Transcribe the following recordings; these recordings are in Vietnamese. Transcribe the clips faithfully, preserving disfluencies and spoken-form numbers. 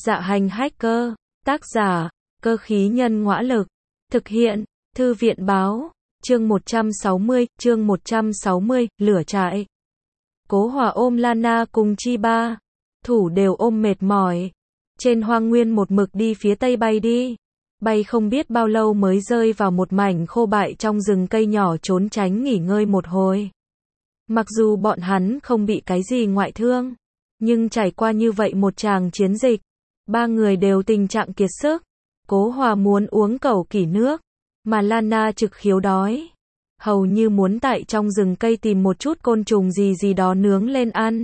Dạ hành hacker, tác giả, cơ khí nhân ngõa lực, thực hiện, thư viện báo, chương một trăm sáu mươi, chương một trăm sáu mươi, lửa trại. Cố Hòa ôm Lana cùng Chi Ba, thủ đều ôm mệt mỏi. Trên hoang nguyên một mực đi phía tây bay đi. Bay không biết bao lâu mới rơi vào một mảnh khô bại trong rừng cây nhỏ trốn tránh nghỉ ngơi một hồi. Mặc dù bọn hắn không bị cái gì ngoại thương, nhưng trải qua như vậy một tràng chiến dịch, ba người đều tình trạng kiệt sức. Cố Hòa muốn uống cẩu kỷ nước, mà Lana trực khiếu đói. Hầu như muốn tại trong rừng cây tìm một chút côn trùng gì gì đó nướng lên ăn.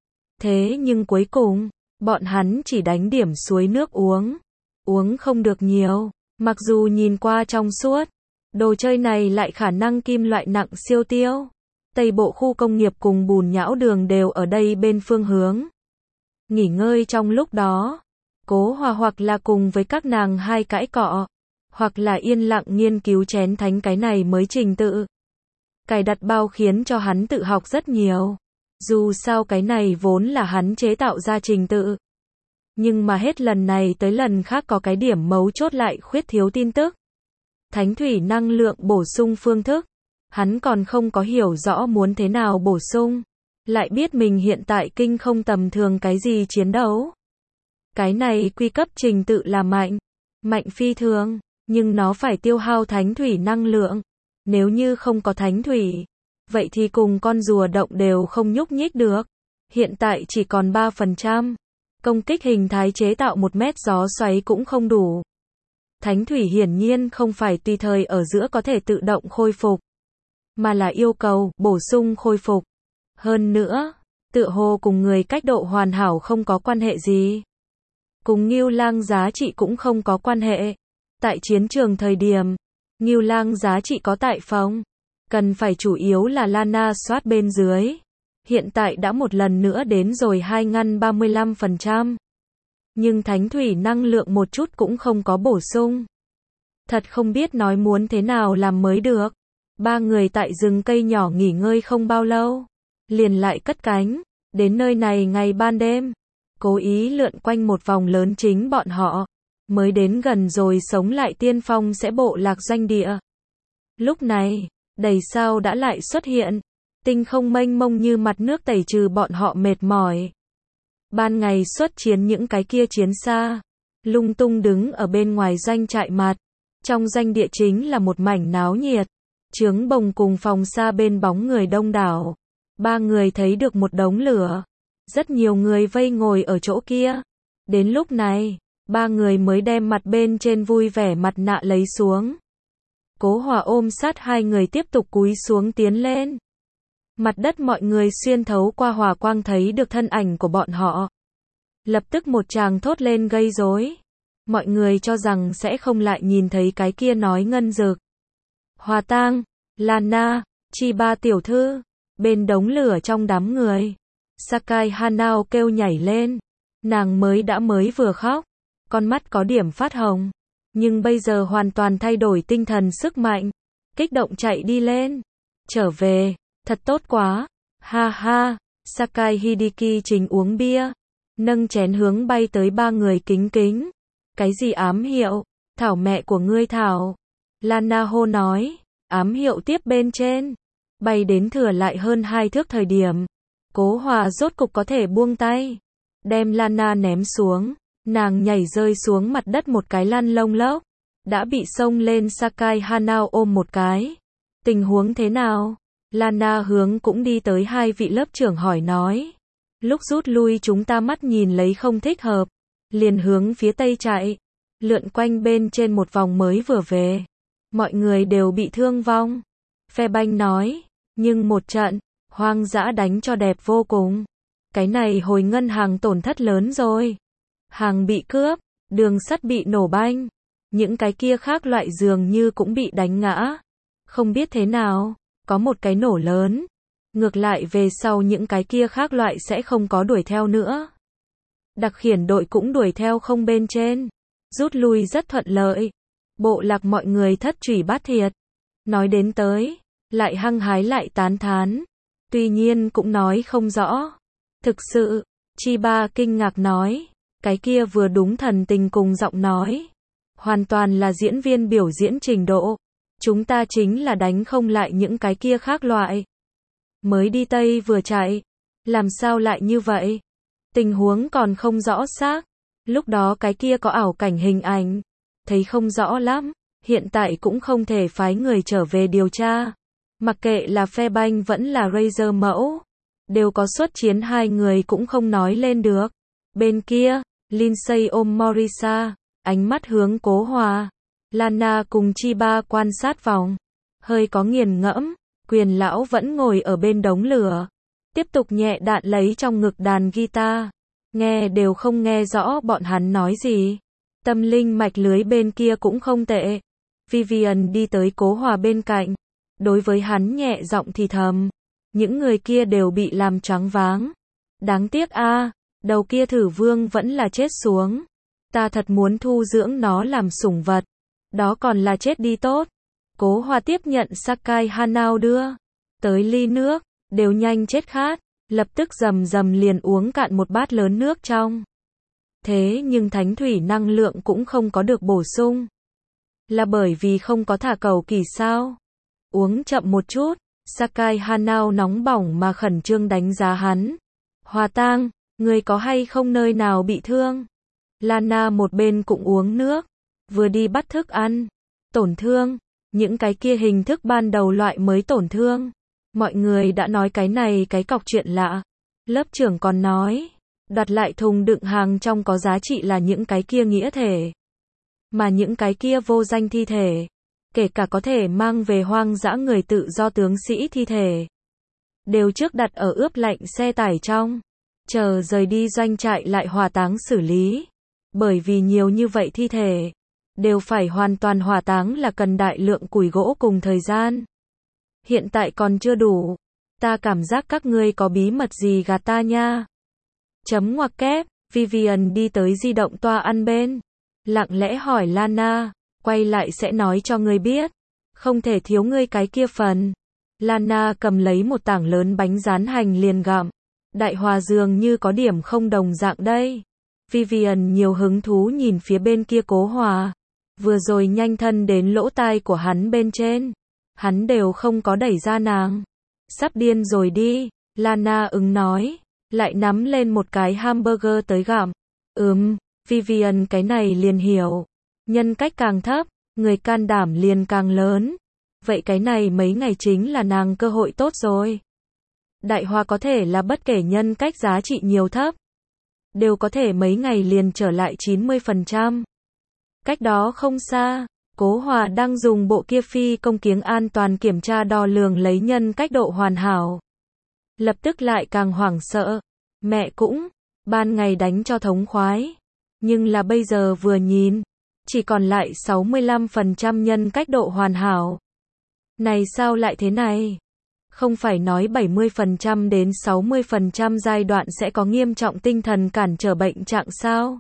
Thế nhưng cuối cùng, bọn hắn chỉ đánh điểm suối nước uống. Uống không được nhiều, mặc dù nhìn qua trong suốt. Đồ chơi này lại khả năng kim loại nặng siêu tiêu. Tây bộ khu công nghiệp cùng bùn nhão đường đều ở đây bên phương hướng. Nghỉ ngơi trong lúc đó, Cố Hòa hoặc là cùng với các nàng hai cãi cọ, hoặc là yên lặng nghiên cứu chén thánh cái này mới trình tự. Cài đặt bao khiến cho hắn tự học rất nhiều. Dù sao cái này vốn là hắn chế tạo ra trình tự. Nhưng mà hết lần này tới lần khác có cái điểm mấu chốt lại khuyết thiếu tin tức. Thánh thủy năng lượng bổ sung phương thức. Hắn còn không có hiểu rõ muốn thế nào bổ sung. Lại biết mình hiện tại kinh không tầm thường cái gì chiến đấu. Cái này quy cấp trình tự là mạnh. Mạnh phi thường. Nhưng nó phải tiêu hao thánh thủy năng lượng. Nếu như không có thánh thủy, vậy thì cùng con rùa động đều không nhúc nhích được. Hiện tại chỉ còn ba phần trăm. Công kích hình thái chế tạo một mét gió xoáy cũng không đủ. Thánh thủy hiển nhiên không phải tùy thời ở giữa có thể tự động khôi phục, mà là yêu cầu bổ sung khôi phục. Hơn nữa, tựa hồ cùng người cách độ hoàn hảo không có quan hệ gì. Cùng Ngưu Lang giá trị cũng không có quan hệ. Tại chiến trường thời điểm, Ngưu Lang giá trị có tại phòng. Cần phải chủ yếu là Lana soát bên dưới. Hiện tại đã một lần nữa đến rồi hai ngăn ba mươi lăm phần trăm. Nhưng thánh thủy năng lượng một chút cũng không có bổ sung. Thật không biết nói muốn thế nào làm mới được. Ba người tại rừng cây nhỏ nghỉ ngơi không bao lâu. Liền lại cất cánh. Đến nơi này ngày ban đêm. Cố ý lượn quanh một vòng lớn chính bọn họ. Mới đến gần rồi sống lại tiên phong sẽ bộ lạc doanh địa. Lúc này, đầy sao đã lại xuất hiện. Tinh không mênh mông như mặt nước tẩy trừ bọn họ mệt mỏi. Ban ngày xuất chiến những cái kia chiến xa, lung tung đứng ở bên ngoài doanh trại mặt. Trong doanh địa chính là một mảnh náo nhiệt. Trướng bồng cùng phòng xa bên bóng người đông đảo. Ba người thấy được một đống lửa. Rất nhiều người vây ngồi ở chỗ kia. Đến lúc này, ba người mới đem mặt bên trên vui vẻ mặt nạ lấy xuống. Cố Hòa ôm sát hai người tiếp tục cúi xuống tiến lên. Mặt đất mọi người xuyên thấu qua hòa quang thấy được thân ảnh của bọn họ. Lập tức một tràng thốt lên gây rối. Mọi người cho rằng sẽ không lại nhìn thấy cái kia nói ngân dực. Hòa Tang, Lana, Chi Ba tiểu thư, bên đống lửa trong đám người. Sakai Hanao kêu nhảy lên. Nàng mới đã mới vừa khóc. Con mắt có điểm phát hồng. Nhưng bây giờ hoàn toàn thay đổi tinh thần sức mạnh. Kích động chạy đi lên. Trở về. Thật tốt quá. Ha ha. Sakai Hideki chính uống bia. Nâng chén hướng bay tới ba người kính kính. Cái gì ám hiệu? Thảo mẹ của ngươi thảo. Lana hô nói. Ám hiệu tiếp bên trên. Bay đến thừa lại hơn hai thước thời điểm. Cố Hòa rốt cục có thể buông tay. Đem Lana ném xuống. Nàng nhảy rơi xuống mặt đất một cái lăn lông lốc. Đã bị xông lên Sakai Hanao ôm một cái. Tình huống thế nào? Lana hướng cũng đi tới hai vị lớp trưởng hỏi nói. Lúc rút lui chúng ta mắt nhìn lấy không thích hợp. Liền hướng phía tây chạy. Lượn quanh bên trên một vòng mới vừa về. Mọi người đều bị thương vong. Phe banh nói. Nhưng một trận, hoang dã đánh cho đẹp vô cùng. Cái này hồi ngân hàng tổn thất lớn rồi. Hàng bị cướp, đường sắt bị nổ banh. Những cái kia khác loại dường như cũng bị đánh ngã. Không biết thế nào, có một cái nổ lớn. Ngược lại về sau những cái kia khác loại sẽ không có đuổi theo nữa. Đặc khiển đội cũng đuổi theo không bên trên. Rút lui rất thuận lợi. Bộ lạc mọi người thất trủy bát thiệt. Nói đến tới, lại hăng hái lại tán thán. Tuy nhiên cũng nói không rõ. Thực sự, Chi Ba kinh ngạc nói. Cái kia vừa đúng thần tình cùng giọng nói. Hoàn toàn là diễn viên biểu diễn trình độ. Chúng ta chính là đánh không lại những cái kia khác loại. Mới đi Tây vừa chạy. Làm sao lại như vậy? Tình huống còn không rõ xác. Lúc đó cái kia có ảo cảnh hình ảnh. Thấy không rõ lắm. Hiện tại cũng không thể phái người trở về điều tra. Mặc kệ là Fairbanks vẫn là Razor mẫu. Đều có xuất chiến hai người cũng không nói lên được. Bên kia, Lindsay ôm Morisa. Ánh mắt hướng Cố Hòa. Lana cùng Chiba quan sát vòng. Hơi có nghiền ngẫm. Quyền lão vẫn ngồi ở bên đống lửa. Tiếp tục nhẹ đạn lấy trong ngực đàn guitar. Nghe đều không nghe rõ bọn hắn nói gì. Tâm linh mạch lưới bên kia cũng không tệ. Vivian đi tới Cố Hòa bên cạnh. Đối với hắn nhẹ giọng thì thầm. Những người kia đều bị làm choáng váng. Đáng tiếc a, đầu kia thử vương vẫn là chết xuống. Ta thật muốn thu dưỡng nó làm sủng vật. Đó còn là chết đi tốt. Cố Hòa tiếp nhận Sakai Hanao đưa tới ly nước, đều nhanh chết khát, lập tức rầm rầm liền uống cạn một bát lớn nước trong. Thế nhưng thánh thủy năng lượng cũng không có được bổ sung. Là bởi vì không có thả cầu kỳ sao? Uống chậm một chút, Sakai Hanao nóng bỏng mà khẩn trương đánh giá hắn. Hòa Tang, người có hay không nơi nào bị thương? Lana một bên cũng uống nước, vừa đi bắt thức ăn. Tổn thương, những cái kia hình thức ban đầu loại mới tổn thương. Mọi người đã nói cái này cái cọc chuyện lạ. Lớp trưởng còn nói, đoạt lại thùng đựng hàng trong có giá trị là những cái kia nghĩa thể. Mà những cái kia vô danh thi thể, kể cả có thể mang về hoang dã người tự do tướng sĩ thi thể, đều trước đặt ở ướp lạnh xe tải trong, chờ rời đi doanh trại lại hỏa táng xử lý. Bởi vì nhiều như vậy thi thể, đều phải hoàn toàn hỏa táng là cần đại lượng củi gỗ cùng thời gian. Hiện tại còn chưa đủ. Ta cảm giác các ngươi có bí mật gì gạt ta nha. Chấm ngoặc kép, Vivian đi tới di động toa ăn bên. Lặng lẽ hỏi Lana, quay lại sẽ nói cho ngươi biết. Không thể thiếu ngươi cái kia phần. Lana cầm lấy một tảng lớn bánh rán hành liền gặm. Đại Hòa dường như có điểm không đồng dạng đây. Vivian nhiều hứng thú nhìn phía bên kia Cố Hòa. Vừa rồi nhanh thân đến lỗ tai của hắn bên trên. Hắn đều không có đẩy ra nàng. Sắp điên rồi đi. Lana ứng nói. Lại nắm lên một cái hamburger tới gặm. Ừm, Vivian cái này liền hiểu. Nhân cách càng thấp, người can đảm liền càng lớn. Vậy cái này mấy ngày chính là nàng cơ hội tốt rồi. Đại Hòa có thể là bất kể nhân cách giá trị nhiều thấp. Đều có thể mấy ngày liền trở lại chín mươi phần trăm. Cách đó không xa, Cố Hòa đang dùng bộ kia phi công kiếng an toàn kiểm tra đo lường lấy nhân cách độ hoàn hảo. Lập tức lại càng hoảng sợ. Mẹ cũng, ban ngày đánh cho thống khoái. Nhưng là bây giờ vừa nhìn, chỉ còn lại sáu mươi lăm phần trăm nhân cách độ hoàn hảo. Này sao lại thế này? Không phải nói bảy mươi phần trăm đến sáu mươi phần trăm giai đoạn sẽ có nghiêm trọng tinh thần cản trở bệnh trạng sao?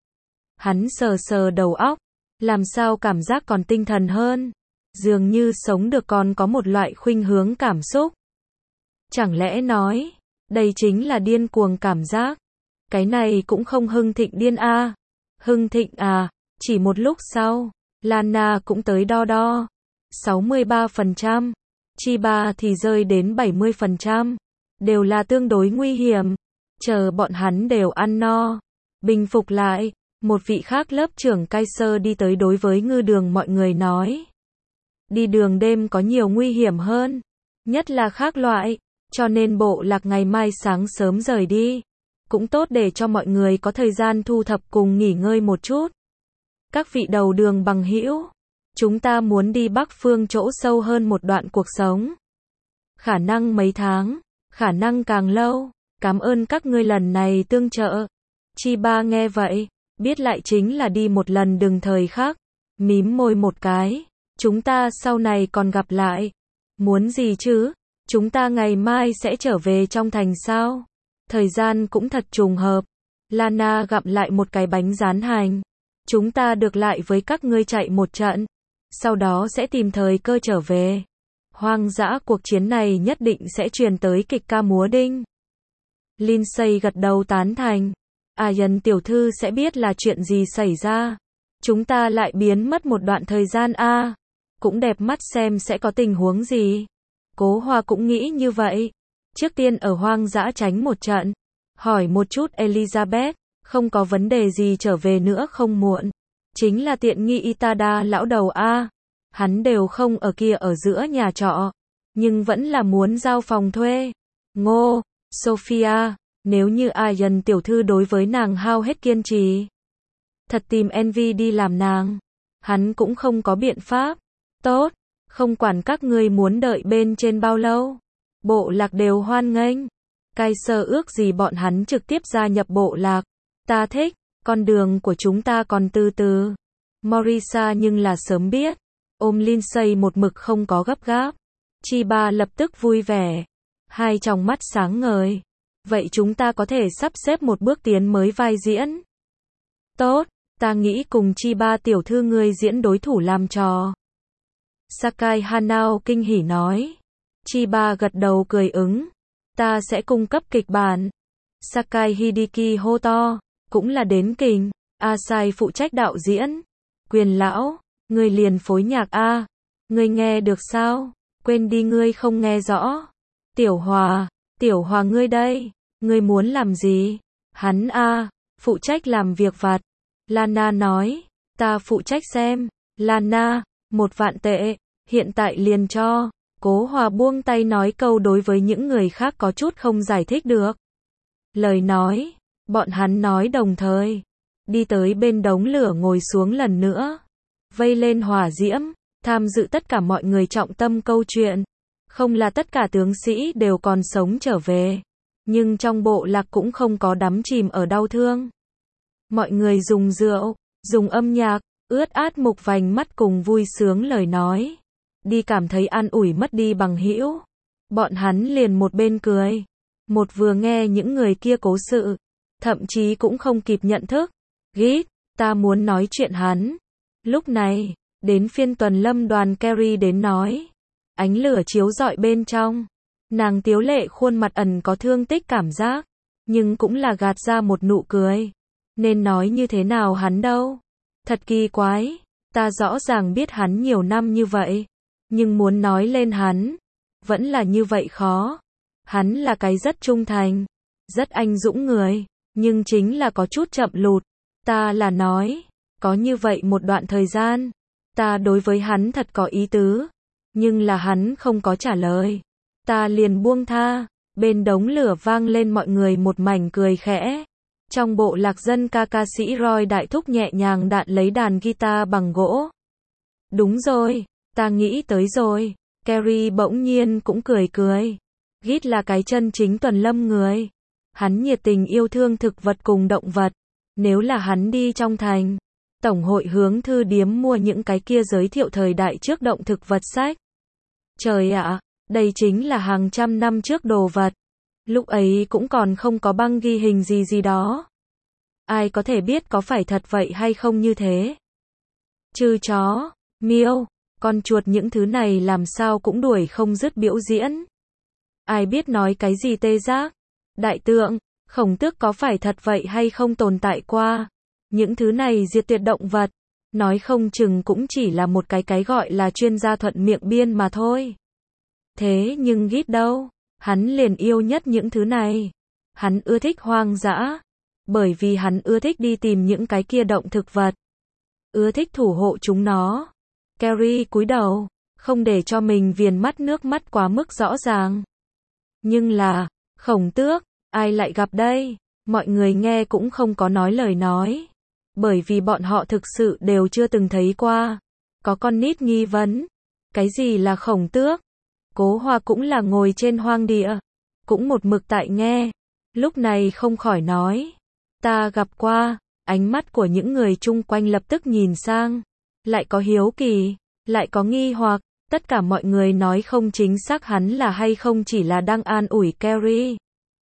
Hắn sờ sờ đầu óc, làm sao cảm giác còn tinh thần hơn? Dường như sống được còn có một loại khuynh hướng cảm xúc. Chẳng lẽ nói, đây chính là điên cuồng cảm giác? Cái này cũng không hưng thịnh điên a. À. Hưng thịnh à, chỉ một lúc sau, Lana cũng tới đo đo. sáu mươi ba phần trăm. Chiba thì rơi đến bảy mươi phần trăm. Đều là tương đối nguy hiểm. Chờ bọn hắn đều ăn no. Bình phục lại, một vị khác lớp trưởng Kaiser đi tới đối với ngư đường mọi người nói. Đi đường đêm có nhiều nguy hiểm hơn. Nhất là khác loại. Cho nên bộ lạc ngày mai sáng sớm rời đi. Cũng tốt để cho mọi người có thời gian thu thập cùng nghỉ ngơi một chút. Các vị đầu đường bằng hữu, chúng ta muốn đi Bắc Phương chỗ sâu hơn một đoạn cuộc sống. Khả năng mấy tháng, khả năng càng lâu. Cảm ơn các ngươi lần này tương trợ. Chiba nghe vậy, biết lại chính là đi một lần đừng thời khắc. Mím môi một cái. Chúng ta sau này còn gặp lại. Muốn gì chứ? Chúng ta ngày mai sẽ trở về trong thành sao? Thời gian cũng thật trùng hợp. Lana gặm lại một cái bánh rán hành. Chúng ta được lại với các ngươi chạy một trận. Sau đó sẽ tìm thời cơ trở về. Hoang dã cuộc chiến này nhất định sẽ truyền tới kịch ca múa đinh. Lindsay gật đầu tán thành. Ayan tiểu thư sẽ biết là chuyện gì xảy ra. Chúng ta lại biến mất một đoạn thời gian a, à. Cũng đẹp mắt xem sẽ có tình huống gì. Cố Hoa cũng nghĩ như vậy. Trước tiên ở hoang dã tránh một trận. Hỏi một chút Elizabeth, không có vấn đề gì trở về nữa không muộn. Chính là tiện nghi Itada lão đầu a, à. Hắn đều không ở kia ở giữa nhà trọ. Nhưng vẫn là muốn giao phòng thuê. Ngô, Sophia, nếu như Ayan tiểu thư đối với nàng hao hết kiên trì. Thật tìm Envy đi làm nàng. Hắn cũng không có biện pháp. Tốt, không quản các ngươi muốn đợi bên trên bao lâu. Bộ lạc đều hoan nghênh. Cai sơ ước gì bọn hắn trực tiếp gia nhập bộ lạc. Ta thích, con đường của chúng ta còn từ từ. Morisa nhưng là sớm biết. Ôm Lindsay một mực không có gấp gáp. Chiba lập tức vui vẻ. Hai tròng mắt sáng ngời. Vậy chúng ta có thể sắp xếp một bước tiến mới vai diễn. Tốt, ta nghĩ cùng Chiba tiểu thư ngươi diễn đối thủ làm trò. Sakai Hanao kinh hỉ nói. Chiba gật đầu cười ứng. Ta sẽ cung cấp kịch bản. Sakai Hideki hô to. Cũng là đến kình. Asai phụ trách đạo diễn. Quyền lão, ngươi liền phối nhạc a. Ngươi nghe được sao? Quên đi ngươi không nghe rõ. Tiểu Hòa, Tiểu Hòa ngươi đây. Ngươi muốn làm gì? Hắn a, phụ trách làm việc vặt. Lana nói. Ta phụ trách xem. Lana, một vạn tệ. Hiện tại liền cho. Cố Hòa buông tay nói câu đối với những người khác có chút không giải thích được. Lời nói. Bọn hắn nói đồng thời. Đi tới bên đống lửa ngồi xuống lần nữa. Vây lên hỏa diễm. Tham dự tất cả mọi người trọng tâm câu chuyện. Không là tất cả tướng sĩ đều còn sống trở về. Nhưng trong bộ lạc cũng không có đắm chìm ở đau thương. Mọi người dùng rượu, dùng âm nhạc, ướt át mục vành mắt cùng vui sướng lời nói. Đi cảm thấy an ủi mất đi bằng hữu. Bọn hắn liền một bên cười. Một vừa nghe những người kia cố sự. Thậm chí cũng không kịp nhận thức. Gít, ta muốn nói chuyện hắn. Lúc này, đến phiên Tuần Lâm đoàn Carrie đến nói. Ánh lửa chiếu rọi bên trong. Nàng tiếu lệ khuôn mặt ẩn có thương tích cảm giác. Nhưng cũng là gạt ra một nụ cười. Nên nói như thế nào hắn đâu. Thật kỳ quái. Ta rõ ràng biết hắn nhiều năm như vậy. Nhưng muốn nói lên hắn. Vẫn là như vậy khó. Hắn là cái rất trung thành. Rất anh dũng người. Nhưng chính là có chút chậm lụt. Ta là nói. Có như vậy một đoạn thời gian. Ta đối với hắn thật có ý tứ. Nhưng là hắn không có trả lời. Ta liền buông tha. Bên đống lửa vang lên mọi người một mảnh cười khẽ. Trong bộ lạc dân ca ca sĩ Roy Đại Thúc nhẹ nhàng đạn lấy đàn guitar bằng gỗ. Đúng rồi, ta nghĩ tới rồi. Carrie bỗng nhiên cũng cười cười. Git là cái chân chính Tuần Lâm người. Hắn nhiệt tình yêu thương thực vật cùng động vật. Nếu là hắn đi trong thành, Tổng hội hướng thư điếm mua những cái kia giới thiệu thời đại trước động thực vật sách. Trời ạ, đây chính là hàng trăm năm trước đồ vật. Lúc ấy cũng còn không có băng ghi hình gì gì đó. Ai có thể biết có phải thật vậy hay không như thế. Trừ chó, miêu, con chuột những thứ này làm sao cũng đuổi không dứt biểu diễn. Ai biết nói cái gì tê giác. Đại tượng, Khổng Tước có phải thật vậy hay không tồn tại qua. Những thứ này diệt tuyệt động vật. Nói không chừng cũng chỉ là một cái cái gọi là chuyên gia thuận miệng biên mà thôi. Thế nhưng Git đâu. Hắn liền yêu nhất những thứ này. Hắn ưa thích hoang dã. Bởi vì hắn ưa thích đi tìm những cái kia động thực vật. Ưa thích thủ hộ chúng nó. Carrie cúi đầu. Không để cho mình viền mắt nước mắt quá mức rõ ràng. Nhưng là, Khổng Tước, ai lại gặp đây? Mọi người nghe cũng không có nói lời nói. Bởi vì bọn họ thực sự đều chưa từng thấy qua. Có con nít nghi vấn. Cái gì là Khổng Tước? Cố Hoa cũng là ngồi trên hoang địa. Cũng một mực tại nghe. Lúc này không khỏi nói. Ta gặp qua. Ánh mắt của những người chung quanh lập tức nhìn sang. Lại có hiếu kỳ. Lại có nghi hoặc. Tất cả mọi người nói không chính xác hắn là hay không chỉ là đang an ủi Carrie.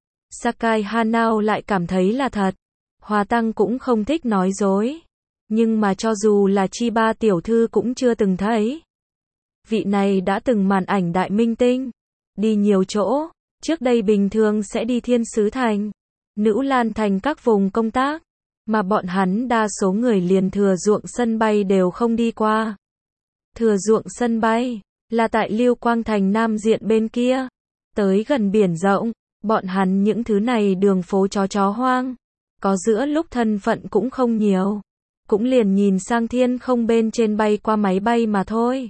Sakai Hanao lại cảm thấy là thật. Hòa Tăng cũng không thích nói dối. Nhưng mà cho dù là Chiba tiểu thư cũng chưa từng thấy. Vị này đã từng màn ảnh đại minh tinh. Đi nhiều chỗ. Trước đây bình thường sẽ đi Thiên Sứ Thành. Nữ Lan Thành các vùng công tác, mà bọn hắn đa số người liền thừa ruộng sân bay đều không đi qua. Thừa ruộng sân bay, là tại Lưu Quang Thành Nam diện bên kia, tới gần biển rộng, bọn hắn những thứ này đường phố chó chó hoang, có giữa lúc thân phận cũng không nhiều, cũng liền nhìn sang thiên không bên trên bay qua máy bay mà thôi.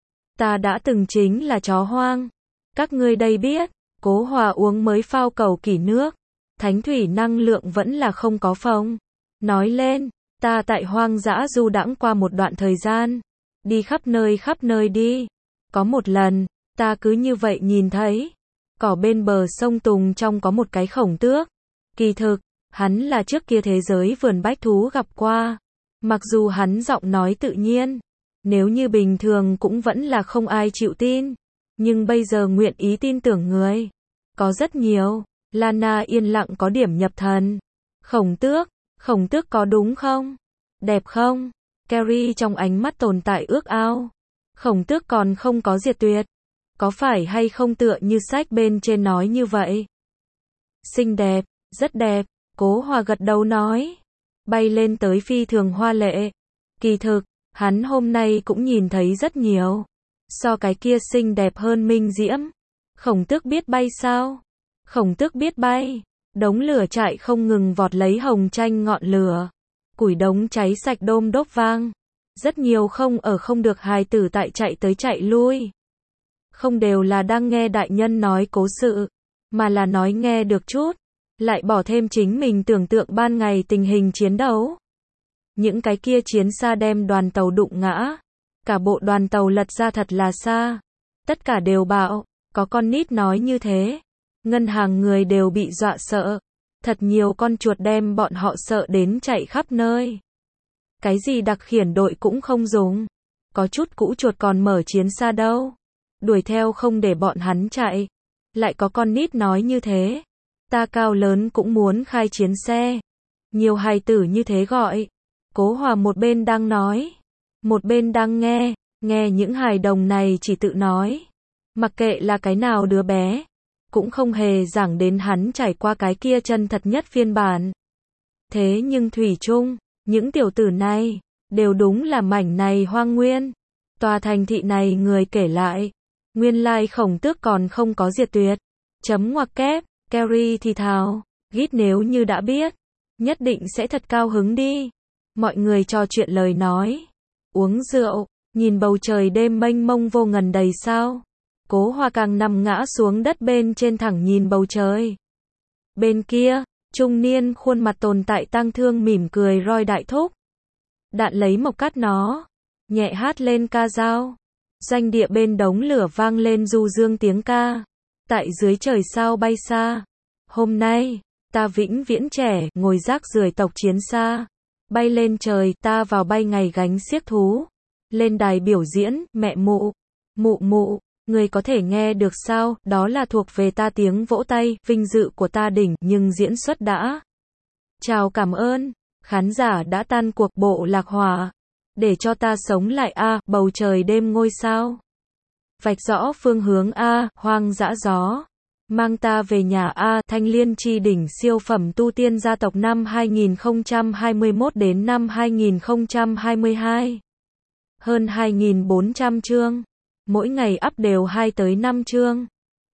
Ta đã từng chính là chó hoang, các ngươi đây biết, Cố Hòa uống mới phao cầu kỷ nước, thánh thủy năng lượng vẫn là không có phòng. Nói lên, ta tại hoang dã du đãng qua một đoạn thời gian, đi khắp nơi khắp nơi đi. Có một lần, ta cứ như vậy nhìn thấy, cỏ bên bờ sông Tùng trong có một cái khổng tước. Kỳ thực, hắn là trước kia thế giới vườn bách thú gặp qua. Mặc dù hắn giọng nói tự nhiên, nếu như bình thường cũng vẫn là không ai chịu tin. Nhưng bây giờ nguyện ý tin tưởng người. Có rất nhiều. Lana yên lặng có điểm nhập thần. Khổng tước, khổng tước có đúng không? Đẹp không? Carrie trong ánh mắt tồn tại ước ao. Khổng tước còn không có diệt tuyệt. Có phải hay không tựa như sách bên trên nói như vậy? Xinh đẹp, rất đẹp. Cố Hòa gật đầu nói. Bay lên tới phi thường hoa lệ. Kỳ thực, hắn hôm nay cũng nhìn thấy rất nhiều. So cái kia xinh đẹp hơn Minh Diễm. Khổng tước biết bay sao? Khổng tước biết bay. Đống lửa trại không ngừng vọt lấy hồng tranh ngọn lửa. Củi đống cháy sạch đôm đốp vang. Rất nhiều không ở không được hài tử tại chạy tới chạy lui. Không đều là đang nghe đại nhân nói cố sự, mà là nói nghe được chút, lại bỏ thêm chính mình tưởng tượng ban ngày tình hình chiến đấu. Những cái kia chiến xa đem đoàn tàu đụng ngã, cả bộ đoàn tàu lật ra thật là xa. Tất cả đều bạo, có con nít nói như thế. Ngân hàng người đều bị dọa sợ. Thật nhiều con chuột đem bọn họ sợ đến chạy khắp nơi. Cái gì đặc khiển đội cũng không dùng. Có chút cũ chuột còn mở chiến xa đâu. Đuổi theo không để bọn hắn chạy. Lại có con nít nói như thế. Ta cao lớn cũng muốn khai chiến xe. Nhiều hài tử như thế gọi. Cố Hòa một bên đang nói, một bên đang nghe. Nghe những hài đồng này chỉ tự nói. Mặc kệ là cái nào đứa bé, cũng không hề giảng đến hắn trải qua cái kia chân thật nhất phiên bản. Thế nhưng thủy chung, những tiểu tử này, đều đúng là mảnh này hoang nguyên. Tòa thành thị này người kể lại, nguyên lai khổng tước còn không có diệt tuyệt. Chấm ngoặc kép, Carrie thì thào, Git nếu như đã biết, nhất định sẽ thật cao hứng đi. Mọi người trò chuyện lời nói, uống rượu, nhìn bầu trời đêm mênh mông vô ngần đầy sao. Cố Hòa càng nằm ngã xuống đất bên trên thẳng nhìn bầu trời. Bên kia, trung niên khuôn mặt tồn tại tang thương mỉm cười roi đại thúc. Đạn lấy mộc cắt nó, nhẹ hát lên ca dao. Doanh địa bên đống lửa vang lên du dương tiếng ca. Tại dưới trời sao bay xa. Hôm nay, ta vĩnh viễn trẻ, ngồi rác rưởi tộc chiến xa. Bay lên trời, ta vào bay ngày gánh xiếc thú. Lên đài biểu diễn, mẹ mụ, mụ mụ. Người có thể nghe được sao, đó là thuộc về ta tiếng vỗ tay, vinh dự của ta đỉnh, nhưng diễn xuất đã. Chào cảm ơn, khán giả đã tan cuộc bộ lạc hỏa. Để cho ta sống lại a, bầu trời đêm ngôi sao. Vạch rõ phương hướng a, hoang dã gió. Mang ta về nhà a, Thanh Liên chi đỉnh siêu phẩm tu tiên gia tộc năm hai nghìn không trăm hai mươi mốt đến năm hai nghìn không trăm hai mươi hai. Hơn hai nghìn bốn trăm chương. Mỗi ngày up đều hai tới năm chương.